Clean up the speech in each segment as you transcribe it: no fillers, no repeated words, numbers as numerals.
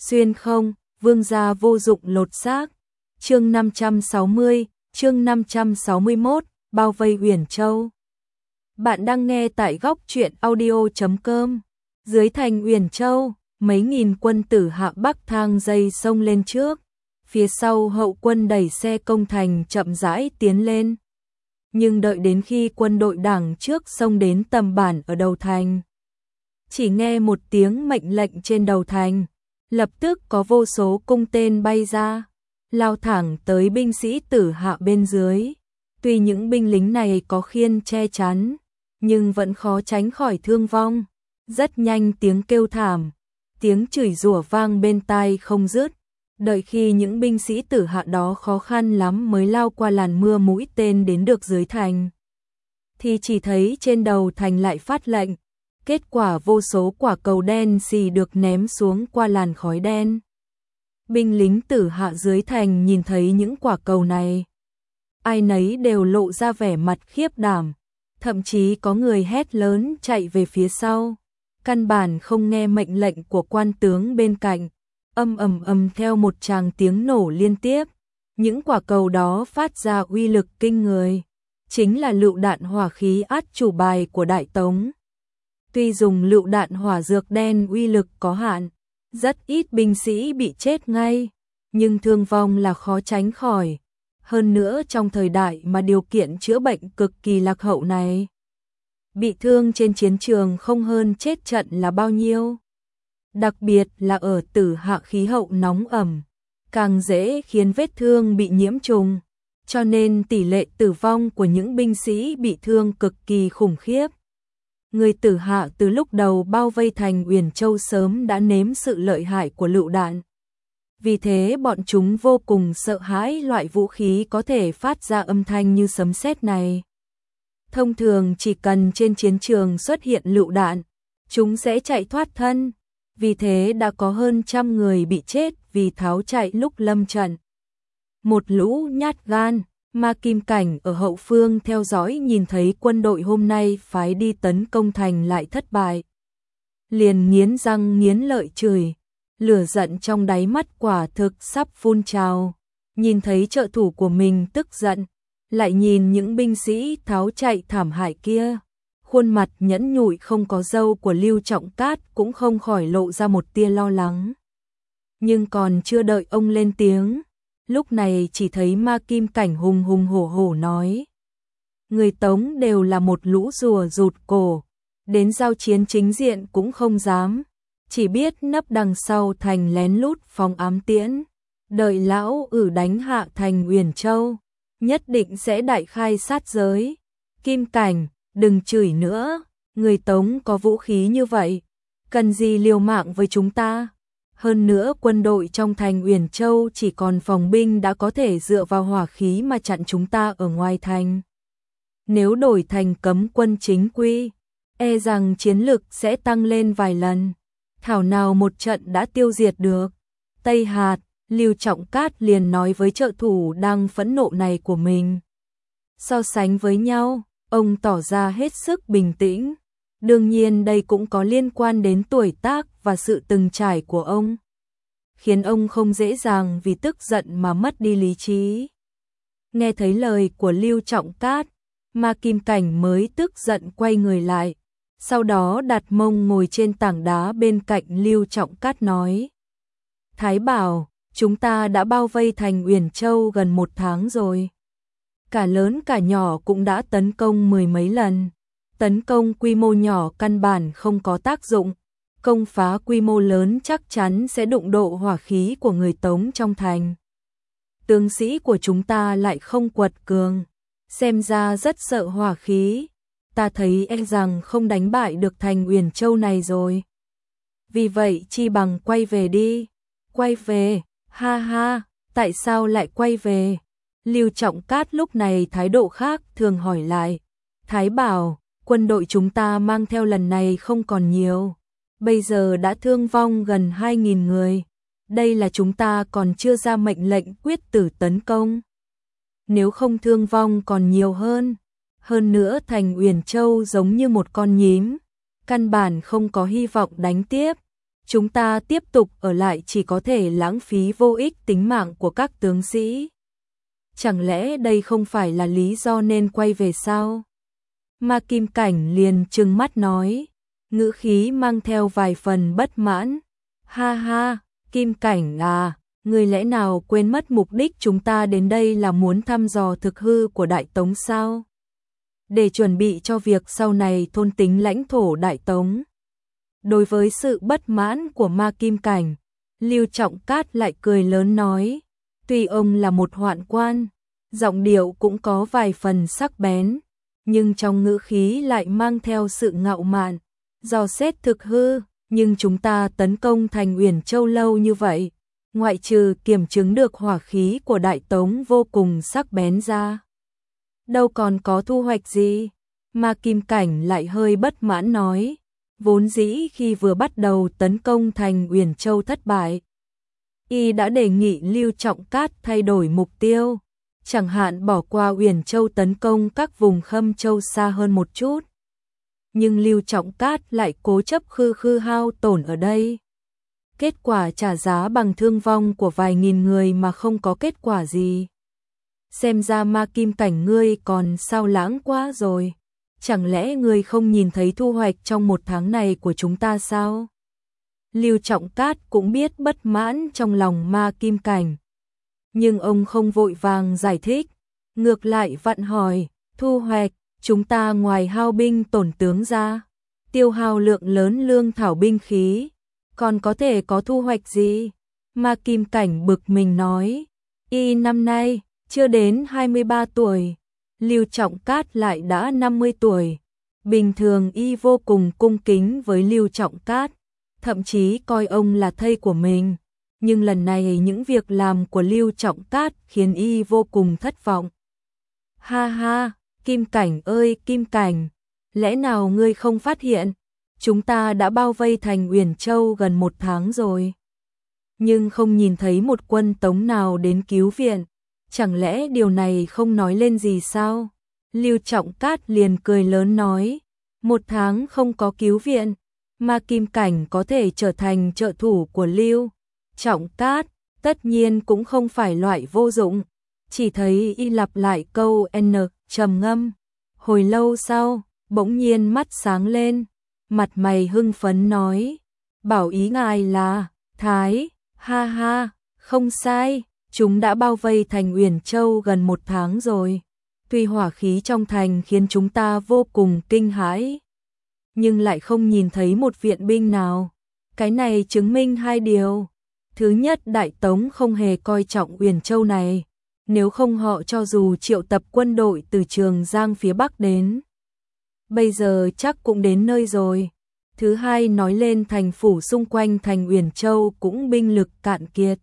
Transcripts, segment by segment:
xuyên không, vương gia vô dụng lột xác. Chương 560, chương 561, bao vây Uyển Châu. Bạn đang nghe tại góc truyện audio.com. Dưới thành Uyển Châu, mấy nghìn quân tử Hạ Bắc thang dây xông lên trước, phía sau hậu quân đẩy xe công thành chậm rãi tiến lên. Nhưng đợi đến khi quân đội đằng trước xông đến tầm bản ở đầu thành, chỉ nghe một tiếng mệnh lệnh trên đầu thành, lập tức có vô số cung tên bay ra, lao thẳng tới binh sĩ tử Hạ bên dưới. Tuy những binh lính này có khiên che chắn, nhưng vẫn khó tránh khỏi thương vong. Rất nhanh tiếng kêu thảm, tiếng chửi rủa vang bên tai không dứt. Đợi khi những binh sĩ tử Hạ đó khó khăn lắm mới lao qua làn mưa mũi tên đến được dưới thành, thì chỉ thấy trên đầu thành lại phát lệnh. Kết quả vô số quả cầu đen xì được ném xuống qua làn khói đen. Binh lính tử Hạ dưới thành nhìn thấy những quả cầu này, ai nấy đều lộ ra vẻ mặt khiếp đảm, thậm chí có người hét lớn chạy về phía sau, căn bản không nghe mệnh lệnh của quan tướng bên cạnh. Ầm theo một tràng tiếng nổ liên tiếp, những quả cầu đó phát ra uy lực kinh người, chính là lựu đạn hỏa khí át chủ bài của Đại Tống. Tuy dùng lựu đạn hỏa dược đen uy lực có hạn, rất ít binh sĩ bị chết ngay, nhưng thương vong là khó tránh khỏi. Hơn nữa trong thời đại mà điều kiện chữa bệnh cực kỳ lạc hậu này, bị thương trên chiến trường không hơn chết trận là bao nhiêu. Đặc biệt là ở tử Hạ khí hậu nóng ẩm, càng dễ khiến vết thương bị nhiễm trùng, cho nên tỷ lệ tử vong của những binh sĩ bị thương cực kỳ khủng khiếp. Người tử Hạ từ lúc đầu bao vây thành Uyển Châu sớm đã nếm sự lợi hại của lựu đạn. Vì thế bọn chúng vô cùng sợ hãi loại vũ khí có thể phát ra âm thanh như sấm sét này. Thông thường chỉ cần trên chiến trường xuất hiện lựu đạn, chúng sẽ chạy thoát thân. Vì thế đã có hơn 100 người bị chết vì tháo chạy lúc lâm trận. Một lũ nhát gan, Ma Kim Cảnh ở hậu phương theo dõi nhìn thấy quân đội hôm nay phái đi tấn công thành lại thất bại, liền nghiến răng nghiến lợi chửi, lửa giận trong đáy mắt quả thực sắp phun trào. Nhìn thấy trợ thủ của mình tức giận, lại nhìn những binh sĩ tháo chạy thảm hại kia, khuôn mặt nhẫn nhụi không có râu của Lưu Trọng Cát cũng không khỏi lộ ra một tia lo lắng. Nhưng còn chưa đợi ông lên tiếng, lúc này chỉ thấy Ma Kim Cảnh hùng hùng hổ hổ nói: người Tống đều là một lũ rùa rụt cổ, đến giao chiến chính diện cũng không dám, chỉ biết nấp đằng sau thành lén lút phóng ám tiễn, đợi lão đánh hạ thành Uyển Châu, nhất định sẽ đại khai sát giới. Kim Cảnh, đừng chửi nữa, người Tống có vũ khí như vậy, cần gì liều mạng với chúng ta? Hơn nữa quân đội trong thành Uyển Châu chỉ còn phòng binh đã có thể dựa vào hỏa khí mà chặn chúng ta ở ngoài thành. Nếu đổi thành cấm quân chính quy, e rằng chiến lực sẽ tăng lên vài lần, thảo nào một trận đã tiêu diệt được Tây Hạt. Lưu Trọng Cát liền nói với trợ thủ đang phẫn nộ này của mình. So sánh với nhau, ông tỏ ra hết sức bình tĩnh. Đương nhiên đây cũng có liên quan đến tuổi tác và sự từng trải của ông, khiến ông không dễ dàng vì tức giận mà mất đi lý trí. Nghe thấy lời của Lưu Trọng Cát, Ma Kim Cảnh mới tức giận quay người lại, sau đó đặt mông ngồi trên tảng đá bên cạnh Lưu Trọng Cát nói: Thái Bảo, chúng ta đã bao vây thành Uyển Châu gần 1 tháng rồi. Cả lớn cả nhỏ cũng đã tấn công 10 mấy lần. Tấn công quy mô nhỏ căn bản không có tác dụng. Công phá quy mô lớn chắc chắn sẽ đụng độ hỏa khí của người Tống trong thành. Tướng sĩ của chúng ta lại không quật cường, xem ra rất sợ hỏa khí. Ta thấy e rằng không đánh bại được thành Uyển Châu này rồi. Vì vậy chi bằng quay về đi. Quay về? Ha ha, tại sao lại quay về? Lưu Trọng Cát lúc này thái độ khác thường hỏi lại. Thái Bảo, quân đội chúng ta mang theo lần này không còn nhiều, bây giờ đã thương vong gần 2.000 người. Đây là chúng ta còn chưa ra mệnh lệnh quyết tử tấn công. Nếu không thương vong còn nhiều hơn. Hơn nữa thành Uyển Châu giống như một con nhím, căn bản không có hy vọng đánh tiếp. chúng ta tiếp tục ở lại chỉ có thể lãng phí vô ích tính mạng của các tướng sĩ. Chẳng lẽ đây không phải là lý do nên quay về sao? Ma Kim Cảnh liền trừng mắt nói, ngữ khí mang theo vài phần bất mãn. Ha ha, Kim Cảnh à, người lẽ nào quên mất mục đích chúng ta đến đây là muốn thăm dò thực hư của Đại Tống sao? Để chuẩn bị cho việc sau này thôn tính lãnh thổ Đại Tống. Đối với sự bất mãn của Ma Kim Cảnh, Lưu Trọng Cát lại cười lớn nói, tuy ông là một hoạn quan, giọng điệu cũng có vài phần sắc bén, nhưng trong ngữ khí lại mang theo sự ngạo mạn, dò xét thực hư, nhưng chúng ta tấn công thành Uyển Châu lâu như vậy, ngoại trừ kiểm chứng được hỏa khí của Đại Tống vô cùng sắc bén ra, đâu còn có thu hoạch gì. Ma Kim Cảnh lại hơi bất mãn nói, vốn dĩ khi vừa bắt đầu tấn công thành Uyển Châu thất bại, y đã đề nghị Lưu Trọng Cát thay đổi mục tiêu, chẳng hạn bỏ qua Uyển Châu tấn công các vùng Khâm Châu xa hơn một chút. Nhưng Lưu Trọng Cát lại cố chấp khư hao tổn ở đây. Kết quả trả giá bằng thương vong của vài nghìn người mà không có kết quả gì. Xem ra Ma Kim Cảnh ngươi còn sao lãng quá rồi. Chẳng lẽ ngươi không nhìn thấy thu hoạch trong một tháng này của chúng ta sao? Lưu Trọng Cát cũng biết bất mãn trong lòng Ma Kim Cảnh. Nhưng ông không vội vàng giải thích. Ngược lại vặn hỏi, thu hoạch, chúng ta ngoài hao binh tổn tướng ra, tiêu hao lượng lớn lương thảo binh khí, còn có thể có thu hoạch gì? Ma Kim Cảnh bực mình nói, y năm nay chưa đến 23 tuổi, Lưu Trọng Cát lại đã 50 tuổi. Bình thường y vô cùng cung kính với Lưu Trọng Cát, thậm chí coi ông là thầy của mình. Nhưng lần này những việc làm của Lưu Trọng Cát khiến y vô cùng thất vọng. Ha ha, Kim Cảnh ơi Kim Cảnh, lẽ nào ngươi không phát hiện, chúng ta đã bao vây thành Uyển Châu gần một tháng rồi. Nhưng không nhìn thấy một quân Tống nào đến cứu viện, chẳng lẽ điều này không nói lên gì sao? Lưu Trọng Cát liền cười lớn nói, một tháng không có cứu viện, mà Kim Cảnh có thể trở thành trợ thủ của Lưu Trọng Cát, tất nhiên cũng không phải loại vô dụng. Chỉ thấy y lặp lại câu N, trầm ngâm. Hồi lâu sau, bỗng nhiên mắt sáng lên, mặt mày hưng phấn nói, bảo ý ngài là Thái, ha ha, không sai, chúng đã bao vây thành Uyển Châu gần một tháng rồi. Tuy hỏa khí trong thành khiến chúng ta vô cùng kinh hãi, nhưng lại không nhìn thấy một viện binh nào. Cái này chứng minh hai điều. Thứ nhất, Đại Tống không hề coi trọng Uyển Châu này, nếu không họ cho dù triệu tập quân đội từ Trường Giang phía Bắc đến, bây giờ chắc cũng đến nơi rồi. Thứ hai, nói lên thành phủ xung quanh thành Uyển Châu cũng binh lực cạn kiệt,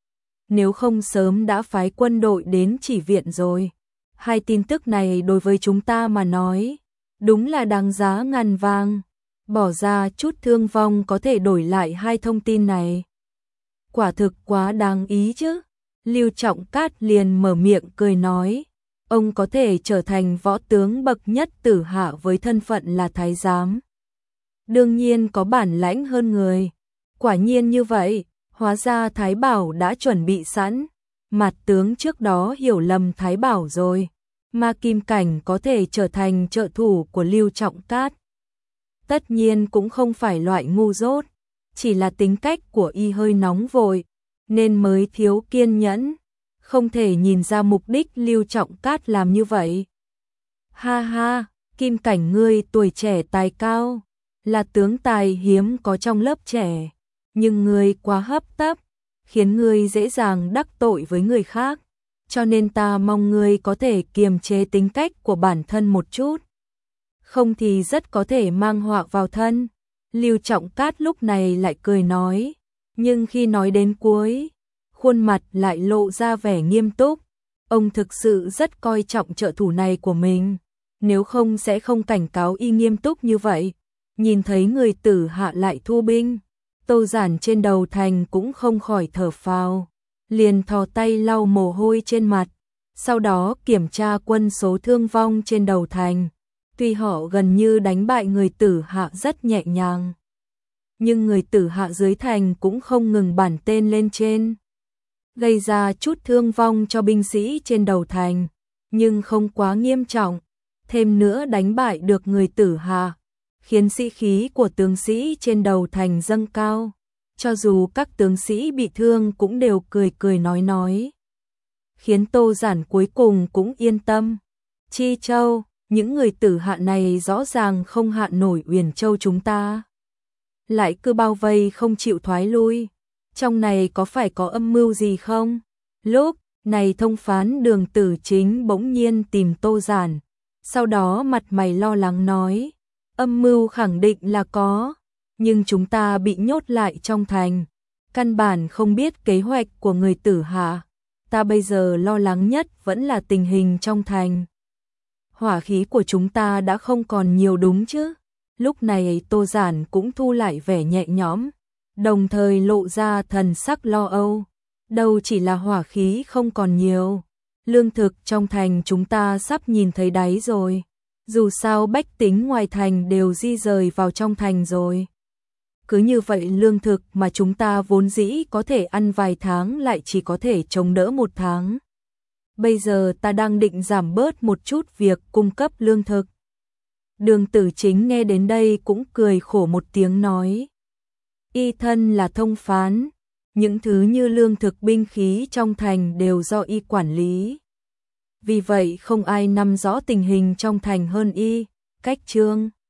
nếu không sớm đã phái quân đội đến chỉ viện rồi. Hai tin tức này đối với chúng ta mà nói, đúng là đáng giá ngàn vàng. Bỏ ra chút thương vong có thể đổi lại hai thông tin này. Quả thực quá đáng ý chứ. Lưu Trọng Cát liền mở miệng cười nói, ông có thể trở thành võ tướng bậc nhất tử hạ với thân phận là thái giám, đương nhiên có bản lãnh hơn người. Quả nhiên như vậy, hóa ra Thái Bảo đã chuẩn bị sẵn. Mặt tướng trước đó hiểu lầm Thái Bảo rồi. Ma Kim Cảnh có thể trở thành trợ thủ của Lưu Trọng Cát, tất nhiên cũng không phải loại ngu dốt, chỉ là tính cách của y hơi nóng vội, nên mới thiếu kiên nhẫn, không thể nhìn ra mục đích Lưu Trọng Cát làm như vậy. Ha ha, Kim Cảnh ngươi tuổi trẻ tài cao, là tướng tài hiếm có trong lớp trẻ, nhưng ngươi quá hấp tấp, khiến ngươi dễ dàng đắc tội với người khác, cho nên ta mong ngươi có thể kiềm chế tính cách của bản thân một chút, không thì rất có thể mang họa vào thân. Lưu Trọng Cát lúc này lại cười nói, nhưng khi nói đến cuối, khuôn mặt lại lộ ra vẻ nghiêm túc. Ông thực sự rất coi trọng trợ thủ này của mình, nếu không sẽ không cảnh cáo y nghiêm túc như vậy. Nhìn thấy người tử hạ lại thu binh, Tô Giản trên đầu thành cũng không khỏi thở phào, liền thò tay lau mồ hôi trên mặt, sau đó kiểm tra quân số thương vong trên đầu thành. Tuy họ gần như đánh bại người tử hạ rất nhẹ nhàng, nhưng người Tử Hạ dưới thành cũng không ngừng bản tên lên trên, gây ra chút thương vong cho binh sĩ trên đầu thành, nhưng không quá nghiêm trọng, thêm nữa đánh bại được người Tử Hạ, khiến sĩ khí của tướng sĩ trên đầu thành dâng cao, cho dù các tướng sĩ bị thương cũng đều cười cười nói, khiến Tô Giản cuối cùng cũng yên tâm. Chi Châu, những người Tử Hạ này rõ ràng không hạ nổi Uyển Châu chúng ta, lại cứ bao vây không chịu thoái lui, trong này có phải có âm mưu gì không? Lúc này thông phán Đường Tử Chính bỗng nhiên tìm Tô Giản, sau đó mặt mày lo lắng nói, âm mưu khẳng định là có, nhưng chúng ta bị nhốt lại trong thành, căn bản không biết kế hoạch của người Tử Hạ, ta bây giờ lo lắng nhất vẫn là tình hình trong thành. Hỏa khí của chúng ta đã không còn nhiều đúng chứ? Lúc này Tô Giản cũng thu lại vẻ nhẹ nhõm, đồng thời lộ ra thần sắc lo âu. Đâu chỉ là hỏa khí không còn nhiều, lương thực trong thành chúng ta sắp nhìn thấy đáy rồi. Dù sao bách tính ngoài thành đều di rời vào trong thành rồi. Cứ như vậy lương thực mà chúng ta vốn dĩ có thể ăn vài tháng lại chỉ có thể chống đỡ một tháng. Bây giờ ta đang định giảm bớt một chút việc cung cấp lương thực. Đường Tử Chính nghe đến đây cũng cười khổ một tiếng nói. Y thân là thông phán, những thứ như lương thực binh khí trong thành đều do y quản lý. Vì vậy không ai nắm rõ tình hình trong thành hơn y. Cách chương